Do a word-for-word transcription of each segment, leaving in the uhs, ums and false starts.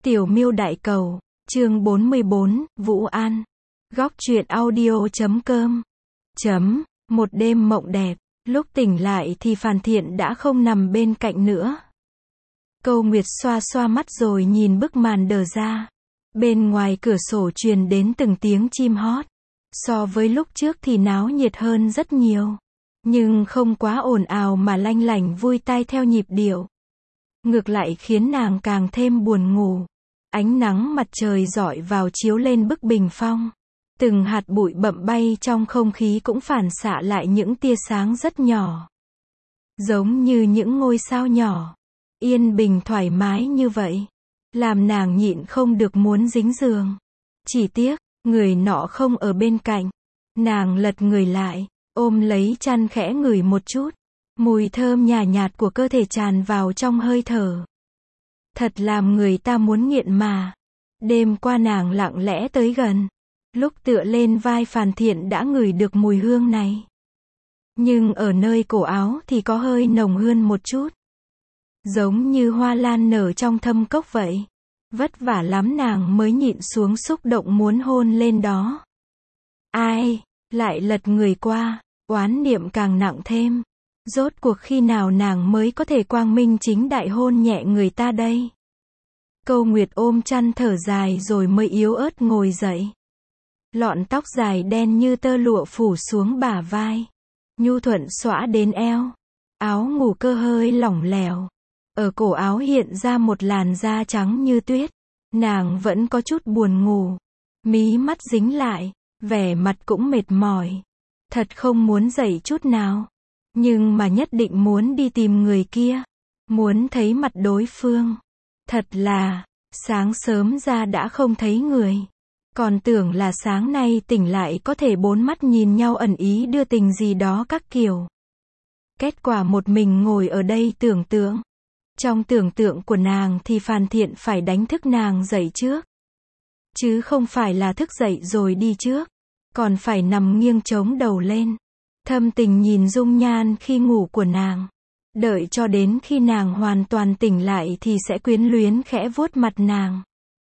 Tiểu Miêu Đại Cầu, chương bốn mươi bốn, Vũ An. Góc truyện audio chấm com. Chấm, một đêm mộng đẹp, lúc tỉnh lại thì Phàn Thiện đã không nằm bên cạnh nữa. Câu Nguyệt xoa xoa mắt rồi nhìn bức màn đờ ra. Bên ngoài cửa sổ truyền đến từng tiếng chim hót. So với lúc trước thì náo nhiệt hơn rất nhiều. Nhưng không quá ồn ào mà lanh lảnh vui tai theo nhịp điệu. Ngược lại khiến nàng càng thêm buồn ngủ. Ánh nắng mặt trời rọi vào chiếu lên bức bình phong. Từng hạt bụi bặm bay trong không khí cũng phản xạ lại những tia sáng rất nhỏ. Giống như những ngôi sao nhỏ. Yên bình thoải mái như vậy. Làm nàng nhịn không được muốn dính giường. Chỉ tiếc, người nọ không ở bên cạnh. Nàng lật người lại, ôm lấy chăn khẽ ngửi một chút. Mùi thơm nhả nhạt của cơ thể tràn vào trong hơi thở. Thật làm người ta muốn nghiện mà. Đêm qua nàng lặng lẽ tới gần. Lúc tựa lên vai Phàn Thiện đã ngửi được mùi hương này. Nhưng ở nơi cổ áo thì có hơi nồng hơn một chút. Giống như hoa lan nở trong thâm cốc vậy. Vất vả lắm nàng mới nhịn xuống xúc động muốn hôn lên đó. Ai, lại lật người qua, oán niệm càng nặng thêm. Rốt cuộc khi nào nàng mới có thể quang minh chính đại hôn nhẹ người ta đây? Câu Nguyệt ôm chăn thở dài rồi mới yếu ớt ngồi dậy. Lọn tóc dài đen như tơ lụa phủ xuống bả vai. Nhu thuận xõa đến eo. Áo ngủ cơ hơi lỏng lẻo. Ở cổ áo hiện ra một làn da trắng như tuyết. Nàng vẫn có chút buồn ngủ. Mí mắt dính lại. Vẻ mặt cũng mệt mỏi. Thật không muốn dậy chút nào. Nhưng mà nhất định muốn đi tìm người kia. Muốn thấy mặt đối phương. Thật là, sáng sớm ra đã không thấy người. Còn tưởng là sáng nay tỉnh lại có thể bốn mắt nhìn nhau ẩn ý đưa tình gì đó các kiểu. Kết quả một mình ngồi ở đây tưởng tượng. Trong tưởng tượng của nàng thì Phàn Thiện phải đánh thức nàng dậy trước. Chứ không phải là thức dậy rồi đi trước. Còn phải nằm nghiêng chống đầu lên. Thâm tình nhìn dung nhan khi ngủ của nàng. Đợi cho đến khi nàng hoàn toàn tỉnh lại thì sẽ quyến luyến khẽ vuốt mặt nàng.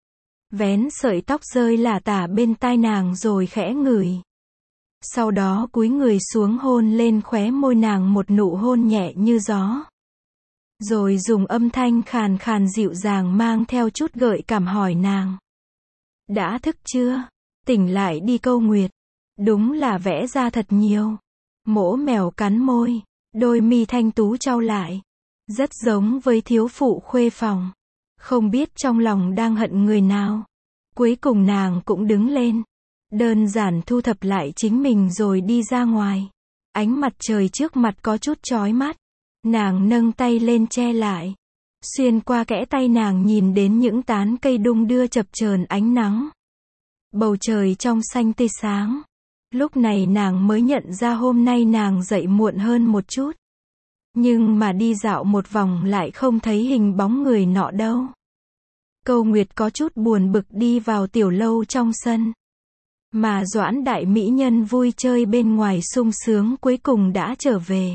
Vén sợi tóc rơi lả tả bên tai nàng rồi khẽ ngửi. Sau đó cúi người xuống hôn lên khóe môi nàng một nụ hôn nhẹ như gió. Rồi dùng âm thanh khàn khàn dịu dàng mang theo chút gợi cảm hỏi nàng. Đã thức chưa? Tỉnh lại đi Câu Nguyệt. Đúng là vẽ ra thật nhiều. Mỗ mèo cắn môi. Đôi mi thanh tú trao lại. Rất giống với thiếu phụ khuê phòng. Không biết trong lòng đang hận người nào. Cuối cùng nàng cũng đứng lên. Đơn giản thu thập lại chính mình rồi đi ra ngoài. Ánh mặt trời trước mặt có chút chói mắt. Nàng nâng tay lên che lại. Xuyên qua kẽ tay nàng nhìn đến những tán cây đung đưa chập chờn ánh nắng. Bầu trời trong xanh tươi sáng. Lúc này nàng mới nhận ra hôm nay nàng dậy muộn hơn một chút. Nhưng mà đi dạo một vòng lại không thấy hình bóng người nọ đâu. Câu Nguyệt có chút buồn bực đi vào tiểu lâu trong sân. Mà Doãn đại mỹ nhân vui chơi bên ngoài sung sướng cuối cùng đã trở về.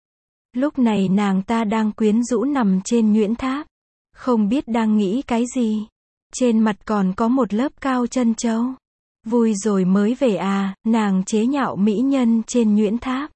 Lúc này nàng ta đang quyến rũ nằm trên nhuyễn tháp. Không biết đang nghĩ cái gì. Trên mặt còn có một lớp cao chân châu. Vui rồi mới về à, nàng chế nhạo mỹ nhân trên nhuyễn tháp.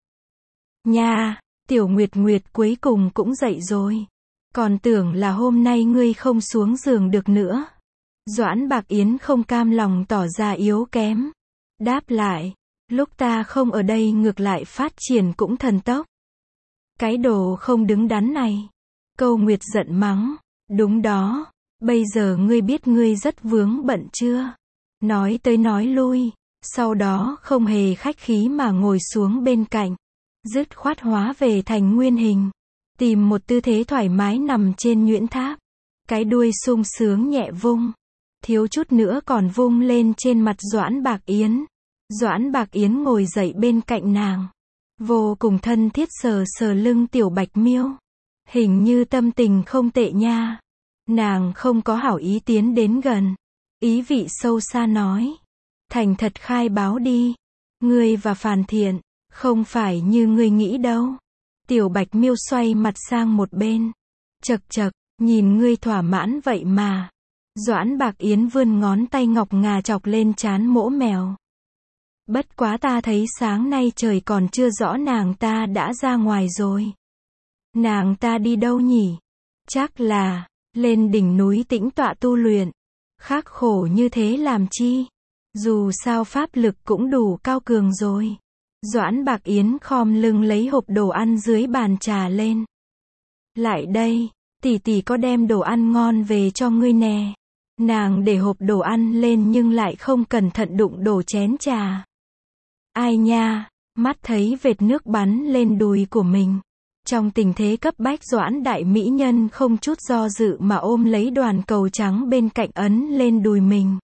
Nha, tiểu Nguyệt Nguyệt cuối cùng cũng dậy rồi. Còn tưởng là hôm nay ngươi không xuống giường được nữa. Doãn Bạc Yến không cam lòng tỏ ra yếu kém. Đáp lại, lúc ta không ở đây ngược lại phát triển cũng thần tốc. Cái đồ không đứng đắn này. Câu Nguyệt giận mắng. Đúng đó, bây giờ ngươi biết ngươi rất vướng bận chưa? Nói tới nói lui, sau đó không hề khách khí mà ngồi xuống bên cạnh. Dứt khoát hóa về thành nguyên hình. Tìm một tư thế thoải mái nằm trên nhuyễn tháp. Cái đuôi sung sướng nhẹ vung. Thiếu chút nữa còn vung lên trên mặt Doãn Bạc Yến. Doãn Bạc Yến ngồi dậy bên cạnh nàng. Vô cùng thân thiết sờ sờ lưng tiểu Bạch Miêu. Hình như tâm tình không tệ nha. Nàng không có hảo ý tiến đến gần. Ý vị sâu xa nói. Thành thật khai báo đi. Ngươi và Phàn Thiện, không phải như ngươi nghĩ đâu. Tiểu Bạch Miêu xoay mặt sang một bên. Chật chật, nhìn ngươi thỏa mãn vậy mà. Doãn Bạc Yến vươn ngón tay ngọc ngà chọc lên trán mỗ mèo. Bất quá ta thấy sáng nay trời còn chưa rõ nàng ta đã ra ngoài rồi. Nàng ta đi đâu nhỉ? Chắc là lên đỉnh núi tĩnh tọa tu luyện. Khắc khổ như thế làm chi? Dù sao pháp lực cũng đủ cao cường rồi. Doãn Bạc Yến khom lưng lấy hộp đồ ăn dưới bàn trà lên. Lại đây, tỷ tỷ có đem đồ ăn ngon về cho ngươi nè. Nàng để hộp đồ ăn lên nhưng lại không cẩn thận đụng đổ chén trà. Ai nha, mắt thấy vệt nước bắn lên đùi của mình. Trong tình thế cấp bách Doãn đại mỹ nhân không chút do dự mà ôm lấy đoàn cầu trắng bên cạnh ấn lên đùi mình.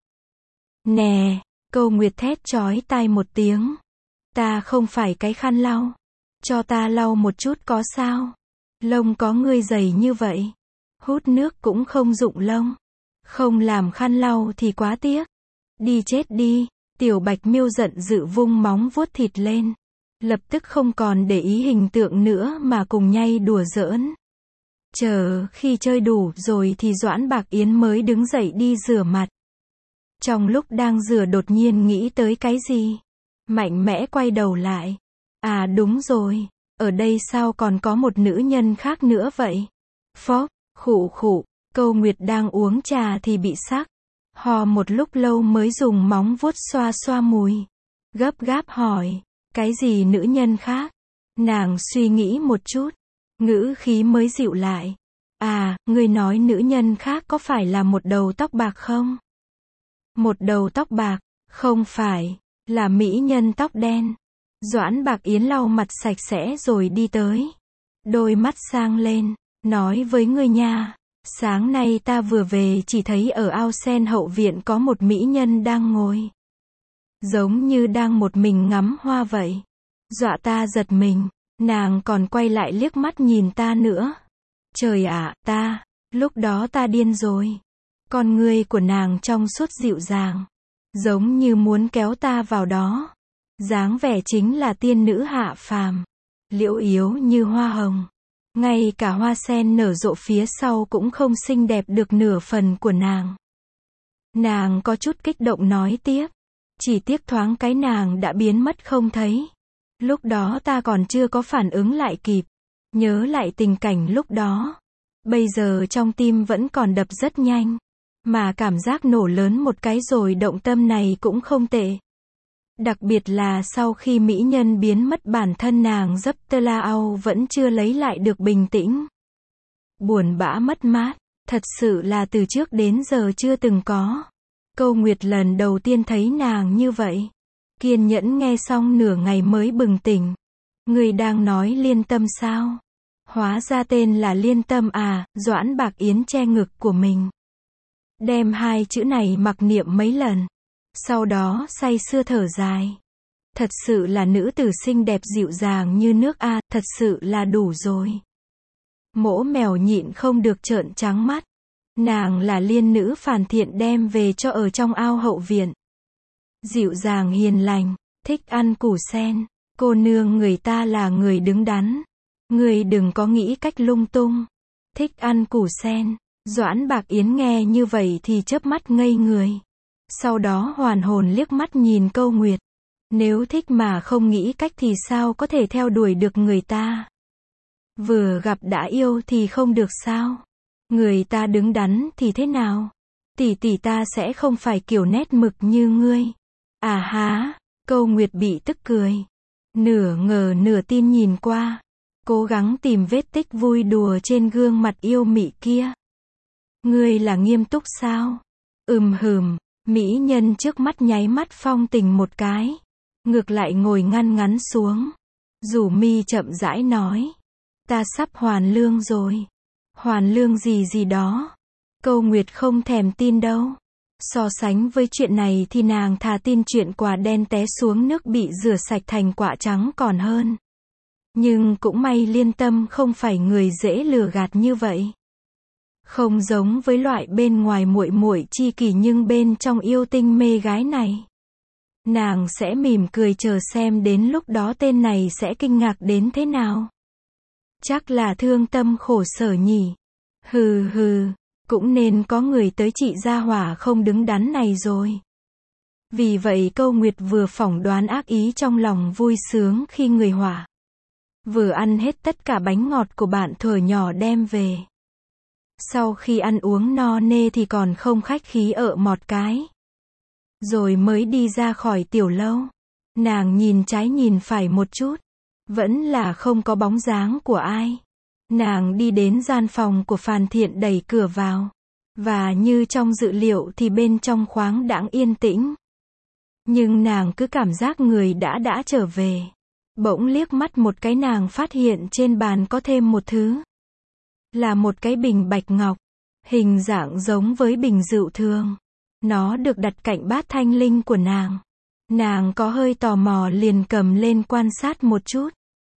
Nè, Câu Nguyệt thét chói tai một tiếng. Ta không phải cái khăn lau. Cho ta lau một chút có sao? Lông có ngươi dày như vậy. Hút nước cũng không dụng lông. Không làm khăn lau thì quá tiếc. Đi chết đi. Tiểu Bạch Miêu giận dữ vung móng vuốt thịt lên. Lập tức không còn để ý hình tượng nữa mà cùng nhay đùa giỡn. Chờ khi chơi đủ rồi thì Doãn Bạc Yến mới đứng dậy đi rửa mặt. Trong lúc đang rửa đột nhiên nghĩ tới cái gì. Mạnh mẽ quay đầu lại. À đúng rồi, ở đây sao còn có một nữ nhân khác nữa vậy? Phốc, khụ khụ, Câu Nguyệt đang uống trà thì bị sặc. Hò một lúc lâu mới dùng móng vuốt xoa xoa mùi. Gấp gáp hỏi, cái gì nữ nhân khác? Nàng suy nghĩ một chút, ngữ khí mới dịu lại. À, ngươi nói nữ nhân khác có phải là một đầu tóc bạc không? Một đầu tóc bạc, không phải, là mỹ nhân tóc đen. Doãn Bạc Yến lau mặt sạch sẽ rồi đi tới. Đôi mắt sang lên, nói với ngươi nha. Sáng nay ta vừa về chỉ thấy ở ao sen hậu viện có một mỹ nhân đang ngồi. Giống như đang một mình ngắm hoa vậy. Dọa ta giật mình, nàng còn quay lại liếc mắt nhìn ta nữa. Trời ạ, ta, lúc đó ta điên rồi. Con ngươi của nàng trong suốt dịu dàng. Giống như muốn kéo ta vào đó. Dáng vẻ chính là tiên nữ hạ phàm. Liễu yếu như hoa hồng. Ngay cả hoa sen nở rộ phía sau cũng không xinh đẹp được nửa phần của nàng. Nàng có chút kích động nói tiếp. Chỉ tiếc thoáng cái nàng đã biến mất không thấy. Lúc đó ta còn chưa có phản ứng lại kịp. Nhớ lại tình cảnh lúc đó. Bây giờ trong tim vẫn còn đập rất nhanh. Mà cảm giác nổ lớn một cái rồi động tâm này cũng không tệ. Đặc biệt là sau khi mỹ nhân biến mất bản thân nàng dấp tơ la ao vẫn chưa lấy lại được bình tĩnh. Buồn bã mất mát, thật sự là từ trước đến giờ chưa từng có. Câu Nguyệt lần đầu tiên thấy nàng như vậy. Kiên nhẫn nghe xong nửa ngày mới bừng tỉnh. Người đang nói liên tâm sao? Hóa ra tên là liên tâm à, Doãn Bạc Yến che ngực của mình. Đem hai chữ này mặc niệm mấy lần. Sau đó say sưa thở dài. Thật sự là nữ tử xinh đẹp dịu dàng như nước a, thật sự là đủ rồi. Mỗ mèo nhịn không được trợn trắng mắt. Nàng là liên nữ phản thiện đem về cho ở trong ao hậu viện. Dịu dàng hiền lành, thích ăn củ sen. Cô nương người ta là người đứng đắn. Người đừng có nghĩ cách lung tung. Thích ăn củ sen. Doãn Bạc Yến nghe như vậy thì chớp mắt ngây người. Sau đó hoàn hồn liếc mắt nhìn Câu Nguyệt. Nếu thích mà không nghĩ cách thì sao có thể theo đuổi được người ta? Vừa gặp đã yêu thì không được sao? Người ta đứng đắn thì thế nào? Tỷ tỷ ta sẽ không phải kiểu nét mực như ngươi. À há, Câu Nguyệt bị tức cười. Nửa ngờ nửa tin nhìn qua. Cố gắng tìm vết tích vui đùa trên gương mặt yêu mị kia. Ngươi là nghiêm túc sao? Ừm hừm, mỹ nhân trước mắt nháy mắt phong tình một cái. Ngược lại ngồi ngăn ngắn xuống. Rủ mi chậm rãi nói. Ta sắp hoàn lương rồi. Hoàn lương gì gì đó. Câu Nguyệt không thèm tin đâu. So sánh với chuyện này thì nàng thà tin chuyện quả đen té xuống nước bị rửa sạch thành quả trắng còn hơn. Nhưng cũng may liên tâm không phải người dễ lừa gạt như vậy. Không giống với loại bên ngoài muội muội chi kỷ nhưng bên trong yêu tinh mê gái này. Nàng sẽ mỉm cười chờ xem đến lúc đó tên này sẽ kinh ngạc đến thế nào. Chắc là thương tâm khổ sở nhỉ. Hừ hừ, Cũng nên có người tới trị gia hỏa không đứng đắn này rồi. Vì vậy Câu Nguyệt vừa phỏng đoán ác ý trong lòng vui sướng khi người hỏa vừa ăn hết tất cả bánh ngọt của bạn thuở nhỏ đem về. Sau khi ăn uống no nê thì còn không khách khí ợ một cái. Rồi mới đi ra khỏi tiểu lâu. Nàng nhìn trái nhìn phải một chút. Vẫn là không có bóng dáng của ai. Nàng đi đến gian phòng của Phàn Thiện đẩy cửa vào. Và như trong dự liệu thì bên trong khoáng đãng yên tĩnh. Nhưng nàng cứ cảm giác người đã đã trở về. Bỗng liếc mắt một cái nàng phát hiện trên bàn có thêm một thứ. Là một cái bình bạch ngọc. Hình dạng giống với bình rượu thường. Nó được đặt cạnh bát thanh linh của nàng. Nàng có hơi tò mò liền cầm lên quan sát một chút.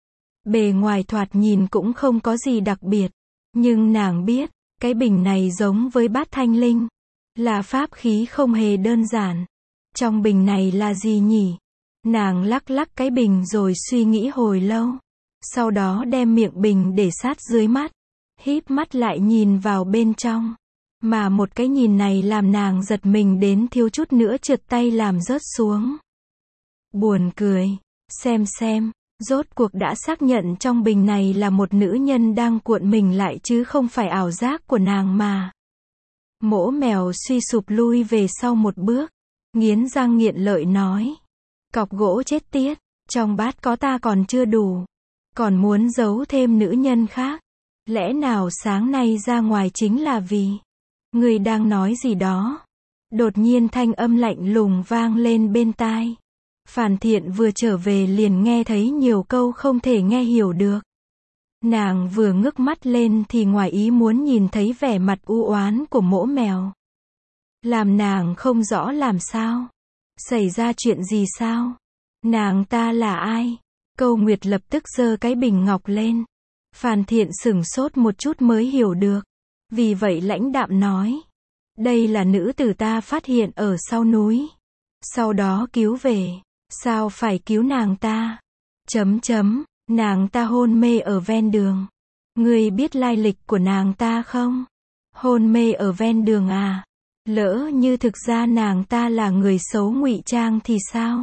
Bề ngoài thoạt nhìn cũng không có gì đặc biệt. Nhưng nàng biết, cái bình này giống với bát thanh linh. Là pháp khí không hề đơn giản. Trong bình này là gì nhỉ? Nàng lắc lắc cái bình rồi suy nghĩ hồi lâu. Sau đó đem miệng bình để sát dưới mắt. Híp mắt lại nhìn vào bên trong. Mà một cái nhìn này làm nàng giật mình đến thiếu chút nữa trượt tay làm rớt xuống. Buồn cười. Xem xem. Rốt cuộc đã xác nhận trong bình này là một nữ nhân đang cuộn mình lại chứ không phải ảo giác của nàng mà. Mỗ mèo suy sụp lui về sau một bước. Nghiến răng nghiện lợi nói. Cọc gỗ chết tiết. Trong bát có ta còn chưa đủ. Còn muốn giấu thêm nữ nhân khác. Lẽ nào sáng nay ra ngoài chính là vì. Người đang nói gì đó. Đột nhiên thanh âm lạnh lùng vang lên bên tai. Phàn Thiện vừa trở về liền nghe thấy nhiều câu không thể nghe hiểu được. Nàng vừa ngước mắt lên thì ngoài ý muốn nhìn thấy vẻ mặt u oán của mỗ mèo. Làm nàng không rõ làm sao. Xảy ra chuyện gì sao? Nàng ta là ai? Câu Nguyệt lập tức giơ cái bình ngọc lên. Phàn Thiện sửng sốt một chút mới hiểu được. Vì vậy lãnh đạm nói. Đây là nữ tử ta phát hiện ở sau núi. Sau đó cứu về. Sao phải cứu nàng ta? Chấm chấm, nàng ta hôn mê ở ven đường. Ngươi biết lai lịch của nàng ta không? Hôn mê ở ven đường à? Lỡ như thực ra nàng ta là người xấu ngụy trang thì sao?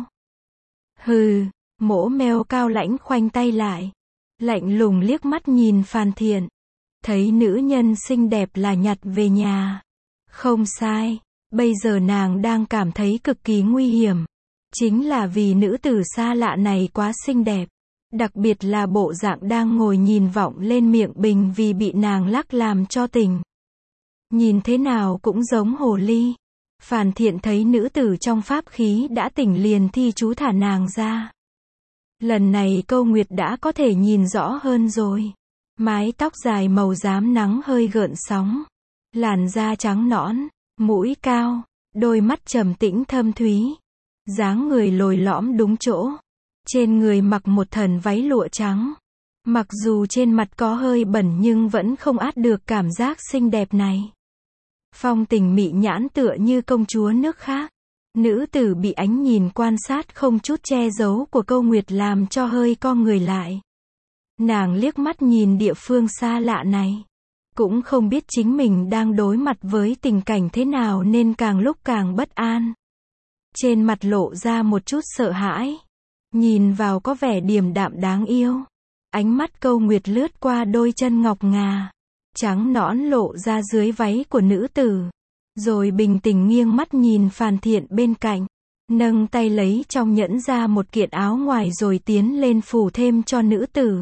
Hừ, mỗ mèo cao lãnh khoanh tay lại. Lạnh lùng liếc mắt nhìn Phàn Thiện. Thấy nữ nhân xinh đẹp là nhặt về nhà. Không sai, bây giờ nàng đang cảm thấy cực kỳ nguy hiểm. Chính là vì nữ tử xa lạ này quá xinh đẹp. Đặc biệt là bộ dạng đang ngồi nhìn vọng lên miệng bình vì bị nàng lắc làm cho tỉnh. Nhìn thế nào cũng giống hồ ly. Phàn Thiện thấy nữ tử trong pháp khí đã tỉnh liền thi chú thả nàng ra. Lần này Câu Nguyệt đã có thể nhìn rõ hơn rồi. Mái tóc dài màu xám nắng hơi gợn sóng. Làn da trắng nõn, mũi cao, đôi mắt trầm tĩnh thâm thúy. Dáng người lồi lõm đúng chỗ. Trên người mặc một thần váy lụa trắng. Mặc dù trên mặt có hơi bẩn nhưng vẫn không át được cảm giác xinh đẹp này. Phong tình mị nhãn tựa như công chúa nước khác. Nữ tử bị ánh nhìn quan sát không chút che giấu của Câu Nguyệt làm cho hơi co người lại. Nàng liếc mắt nhìn địa phương xa lạ này. Cũng không biết chính mình đang đối mặt với tình cảnh thế nào nên càng lúc càng bất an. Trên mặt lộ ra một chút sợ hãi. Nhìn vào có vẻ điềm đạm đáng yêu. Ánh mắt Câu Nguyệt lướt qua đôi chân ngọc ngà. Trắng nõn lộ ra dưới váy của nữ tử. Rồi bình tĩnh nghiêng mắt nhìn Phàn Thiện bên cạnh. Nâng tay lấy trong nhẫn ra một kiện áo ngoài rồi tiến lên phủ thêm cho nữ tử.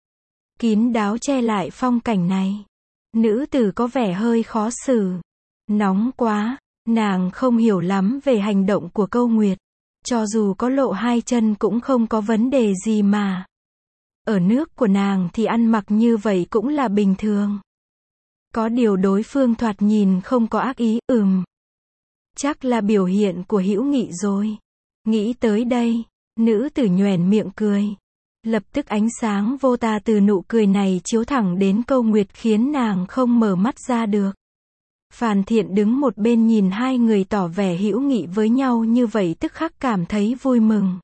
Kín đáo che lại phong cảnh này. Nữ tử có vẻ hơi khó xử. Nóng quá. Nàng không hiểu lắm về hành động của Câu Nguyệt. Cho dù có lộ hai chân cũng không có vấn đề gì mà. Ở nước của nàng thì ăn mặc như vậy cũng là bình thường. Có điều đối phương thoạt nhìn không có ác ý, ừm. Chắc là biểu hiện của hữu nghị rồi. Nghĩ tới đây, nữ tử nhoẻn miệng cười. Lập tức ánh sáng vô tà từ nụ cười này chiếu thẳng đến Câu Nguyệt khiến nàng không mở mắt ra được. Phàn Thiện đứng một bên nhìn hai người tỏ vẻ hữu nghị với nhau như vậy tức khắc cảm thấy vui mừng.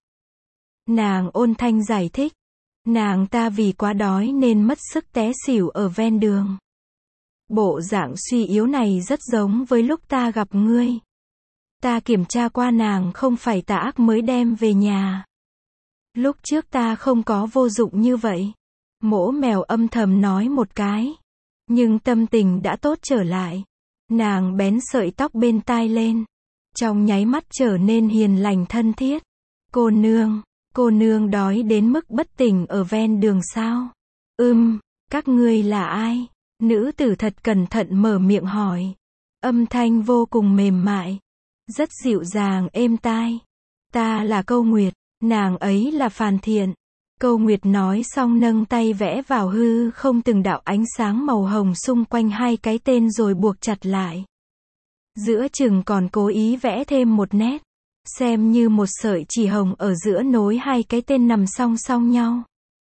Nàng ôn thanh giải thích. Nàng ta vì quá đói nên mất sức té xỉu ở ven đường. Bộ dạng suy yếu này rất giống với lúc ta gặp ngươi. Ta kiểm tra qua nàng không phải tà ác mới đem về nhà. Lúc trước ta không có vô dụng như vậy. Mỗ mèo âm thầm nói một cái. Nhưng tâm tình đã tốt trở lại. Nàng bén sợi tóc bên tai lên. Trong nháy mắt trở nên hiền lành thân thiết. Cô nương, cô nương đói đến mức bất tỉnh ở ven đường sao? Ừm, các ngươi là ai? Nữ tử thật cẩn thận mở miệng hỏi. Âm thanh vô cùng mềm mại. Rất dịu dàng êm tai. Ta là Câu Nguyệt, nàng ấy là Phàn Thiện. Câu Nguyệt nói xong nâng tay vẽ vào hư không từng đạo ánh sáng màu hồng xung quanh hai cái tên rồi buộc chặt lại. Giữa chừng còn cố ý vẽ thêm một nét. Xem như một sợi chỉ hồng ở giữa nối hai cái tên nằm song song nhau.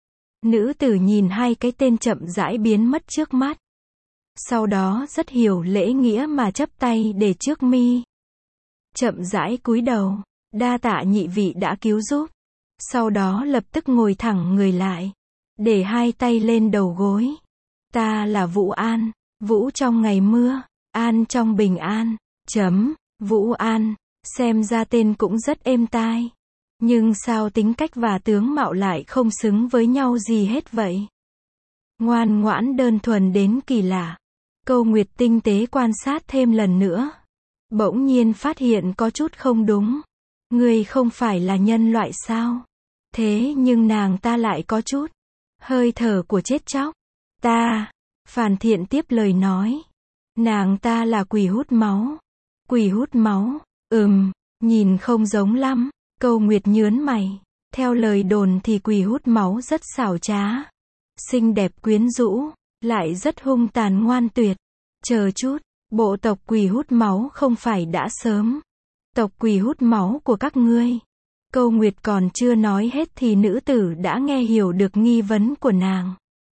Nữ tử nhìn hai cái tên chậm rãi biến mất trước mắt. Sau đó rất hiểu lễ nghĩa mà chắp tay để trước mi. Chậm rãi cúi đầu, đa tạ nhị vị đã cứu giúp. Sau đó lập tức ngồi thẳng người lại, để hai tay lên đầu gối. Ta là Vũ An, Vũ trong ngày mưa, An trong bình an. Chấm, Vũ An, xem ra tên cũng rất êm tai. Nhưng sao tính cách và tướng mạo lại không xứng với nhau gì hết vậy? Ngoan ngoãn đơn thuần đến kỳ lạ. Câu Nguyệt tinh tế quan sát thêm lần nữa. Bỗng nhiên phát hiện có chút không đúng. Ngươi không phải là nhân loại sao? Thế nhưng nàng ta lại có chút hơi thở của chết chóc. Ta, Phàn Thiện tiếp lời nói. Nàng ta là quỷ hút máu. Quỷ hút máu, ừm, nhìn không giống lắm. Câu Nguyệt nhớn mày. Theo lời đồn thì quỷ hút máu rất xảo trá. Xinh đẹp quyến rũ, lại rất hung tàn ngoan tuyệt. Chờ chút, bộ tộc quỷ hút máu không phải đã sớm. Tộc quỷ hút máu của các ngươi. Câu Nguyệt còn chưa nói hết thì nữ tử đã nghe hiểu được nghi vấn của nàng.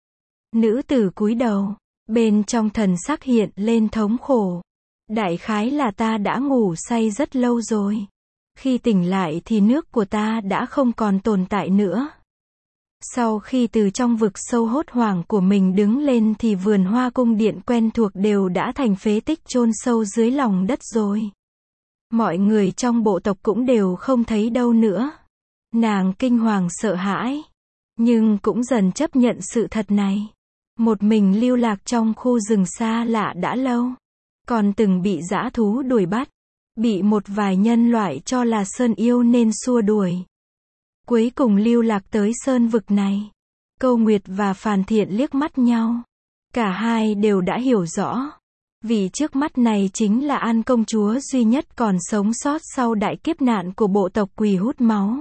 Nữ tử cúi đầu, bên trong thần sắc hiện lên thống khổ. Đại khái là ta đã ngủ say rất lâu rồi. Khi tỉnh lại thì nước của ta đã không còn tồn tại nữa. Sau khi từ trong vực sâu hốt hoảng của mình đứng lên thì vườn hoa cung điện quen thuộc đều đã thành phế tích chôn sâu dưới lòng đất rồi. Mọi người trong bộ tộc cũng đều không thấy đâu nữa. Nàng kinh hoàng sợ hãi. Nhưng cũng dần chấp nhận sự thật này. Một mình lưu lạc trong khu rừng xa lạ đã lâu. Còn từng bị dã thú đuổi bắt. Bị một vài nhân loại cho là sơn yêu nên xua đuổi. Cuối cùng lưu lạc tới sơn vực này. Câu Nguyệt và Phàn Thiện liếc mắt nhau. Cả hai đều đã hiểu rõ. Vì trước mắt này chính là An công chúa duy nhất còn sống sót sau đại kiếp nạn của bộ tộc quỷ hút máu.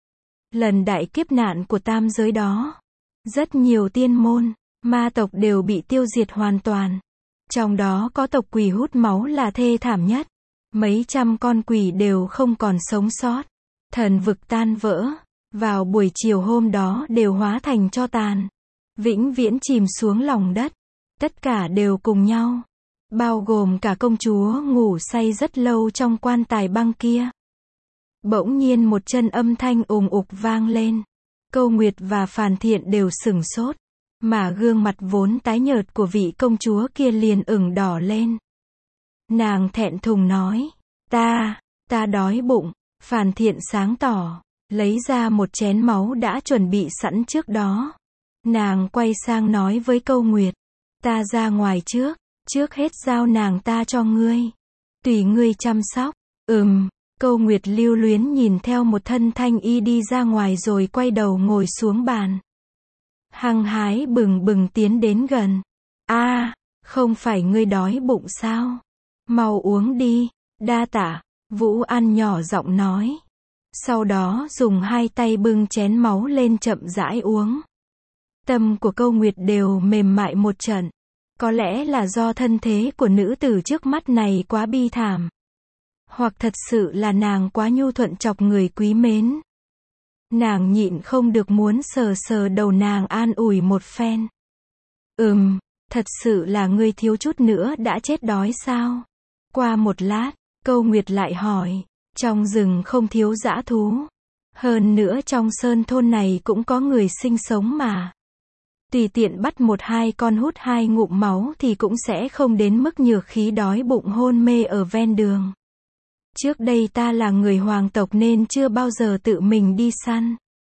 Lần đại kiếp nạn của tam giới đó. Rất nhiều tiên môn, ma tộc đều bị tiêu diệt hoàn toàn. Trong đó có tộc quỷ hút máu là thê thảm nhất. Mấy trăm con quỷ đều không còn sống sót. Thần vực tan vỡ. Vào buổi chiều hôm đó đều hóa thành tro tàn. Vĩnh viễn chìm xuống lòng đất. Tất cả đều cùng nhau. Bao gồm cả công chúa ngủ say rất lâu trong quan tài băng kia. Bỗng nhiên một chân âm thanh ùng ục vang lên. Câu Nguyệt và Phàn Thiện đều sửng sốt. Mà gương mặt vốn tái nhợt của vị công chúa kia liền ửng đỏ lên. Nàng thẹn thùng nói. Ta, ta đói bụng. Phàn Thiện sáng tỏ. Lấy ra một chén máu đã chuẩn bị sẵn trước đó. Nàng quay sang nói với Câu Nguyệt. Ta ra ngoài trước. Trước hết giao nàng ta cho ngươi. Tùy ngươi chăm sóc. Ừm. Câu Nguyệt lưu luyến nhìn theo một thân thanh y đi ra ngoài rồi quay đầu ngồi xuống bàn. Hăng hái bừng bừng tiến đến gần. A, à, không phải ngươi đói bụng sao? Mau uống đi. Đa tạ. Vũ An nhỏ giọng nói. Sau đó dùng hai tay bưng chén máu lên chậm rãi uống. Tâm của Câu Nguyệt đều mềm mại một trận. Có lẽ là do thân thế của nữ tử trước mắt này quá bi thảm. Hoặc thật sự là nàng quá nhu thuận chọc người quý mến. Nàng nhịn không được muốn sờ sờ đầu nàng an ủi một phen. Ừm, thật sự là ngươi thiếu chút nữa đã chết đói sao? Qua một lát, Câu Nguyệt lại hỏi. Trong rừng không thiếu dã thú. Hơn nữa trong sơn thôn này cũng có người sinh sống mà. Tùy tiện bắt một hai con hút hai ngụm máu thì cũng sẽ không đến mức nhược khí đói bụng hôn mê ở ven đường. Trước đây ta là người hoàng tộc nên chưa bao giờ tự mình đi săn.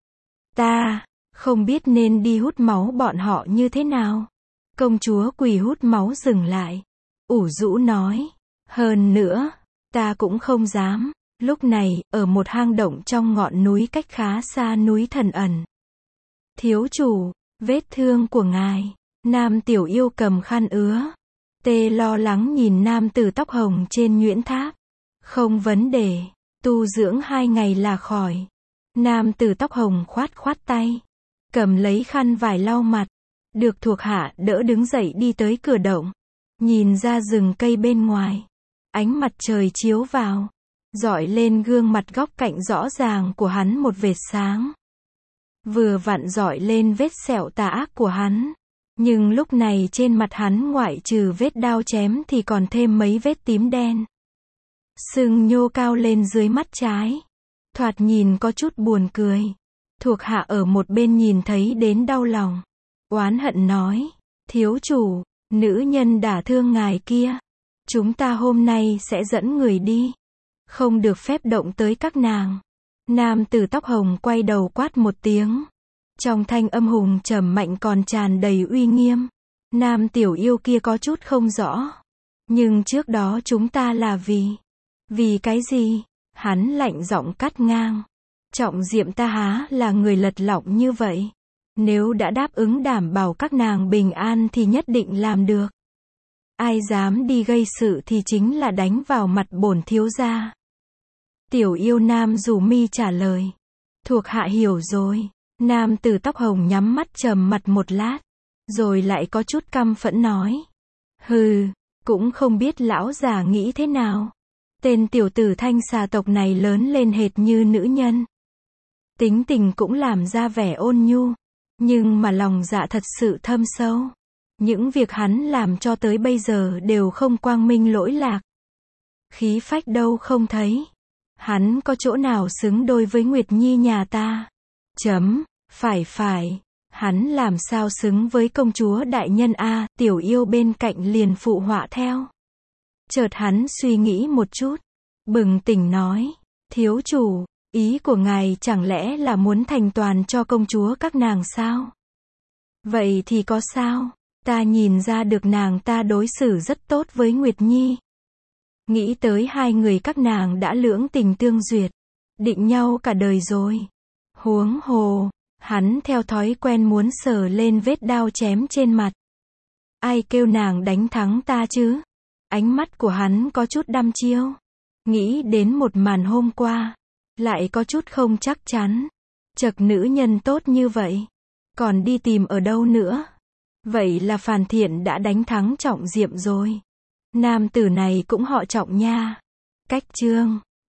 Ta không biết nên đi hút máu bọn họ như thế nào. Công chúa quỳ hút máu dừng lại. Ủ rũ nói. Hơn nữa, ta cũng không dám. Lúc này, ở một hang động trong ngọn núi cách khá xa núi Thần Ẩn. Thiếu chủ, vết thương của ngài. Nam Tiểu Yêu cầm khăn ứa. Tê lo lắng nhìn nam tử tóc hồng trên nhuyễn tháp. Không vấn đề, tu dưỡng hai ngày là khỏi. Nam tử tóc hồng khoát khoát tay. Cầm lấy khăn vải lau mặt. Được thuộc hạ đỡ đứng dậy đi tới cửa động. Nhìn ra rừng cây bên ngoài. Ánh mặt trời chiếu vào. Rọi lên gương mặt góc cạnh rõ ràng của hắn một vệt sáng. Vừa vặn rọi lên vết sẹo tà ác của hắn. Nhưng lúc này trên mặt hắn ngoại trừ vết đao chém thì còn thêm mấy vết tím đen. Sưng nhô cao lên dưới mắt trái. Thoạt nhìn có chút buồn cười. Thuộc hạ ở một bên nhìn thấy đến đau lòng. Oán hận nói. Thiếu chủ, nữ nhân đả thương ngài kia. Chúng ta hôm nay sẽ dẫn người đi. Không được phép động tới các nàng. Nam tử tóc hồng quay đầu quát một tiếng. Trong thanh âm hùng trầm mạnh còn tràn đầy uy nghiêm. Nam Tiểu Yêu kia có chút không rõ. Nhưng trước đó chúng ta là vì... Vì cái gì? Hắn lạnh giọng cắt ngang. Trọng Diệm ta há là người lật lọng như vậy. Nếu đã đáp ứng đảm bảo các nàng bình an thì nhất định làm được. Ai dám đi gây sự thì chính là đánh vào mặt bổn thiếu gia. Tiểu Yêu Nam rủ mi trả lời. Thuộc hạ hiểu rồi. Nam tử tóc hồng nhắm mắt trầm mặt một lát. Rồi lại có chút căm phẫn nói. Hừ, cũng không biết lão già nghĩ thế nào. Tên tiểu tử thanh xà tộc này lớn lên hệt như nữ nhân. Tính tình cũng làm ra vẻ ôn nhu. Nhưng mà lòng dạ thật sự thâm sâu. Những việc hắn làm cho tới bây giờ đều không quang minh lỗi lạc. Khí phách đâu không thấy. Hắn có chỗ nào xứng đôi với Nguyệt Nhi nhà ta? Chấm, phải phải. Hắn làm sao xứng với công chúa đại nhân a? Tiểu Yêu bên cạnh liền phụ họa theo. Chợt hắn suy nghĩ một chút. Bừng tỉnh nói. Thiếu chủ, ý của ngài chẳng lẽ là muốn thành toàn cho công chúa các nàng sao? Vậy thì có sao? Ta nhìn ra được nàng ta đối xử rất tốt với Nguyệt Nhi. Nghĩ tới hai người các nàng đã lưỡng tình tương duyệt. Định nhau cả đời rồi. Huống hồ, hắn theo thói quen muốn sờ lên vết đao chém trên mặt. Ai kêu nàng đánh thắng ta chứ? Ánh mắt của hắn có chút đăm chiêu. Nghĩ đến một màn hôm qua. Lại có chút không chắc chắn. Chật nữ nhân tốt như vậy. Còn đi tìm ở đâu nữa? Vậy là Phàn Thiện đã đánh thắng Trọng Diệm rồi. Nam tử này cũng họ Trọng nha. Cách chương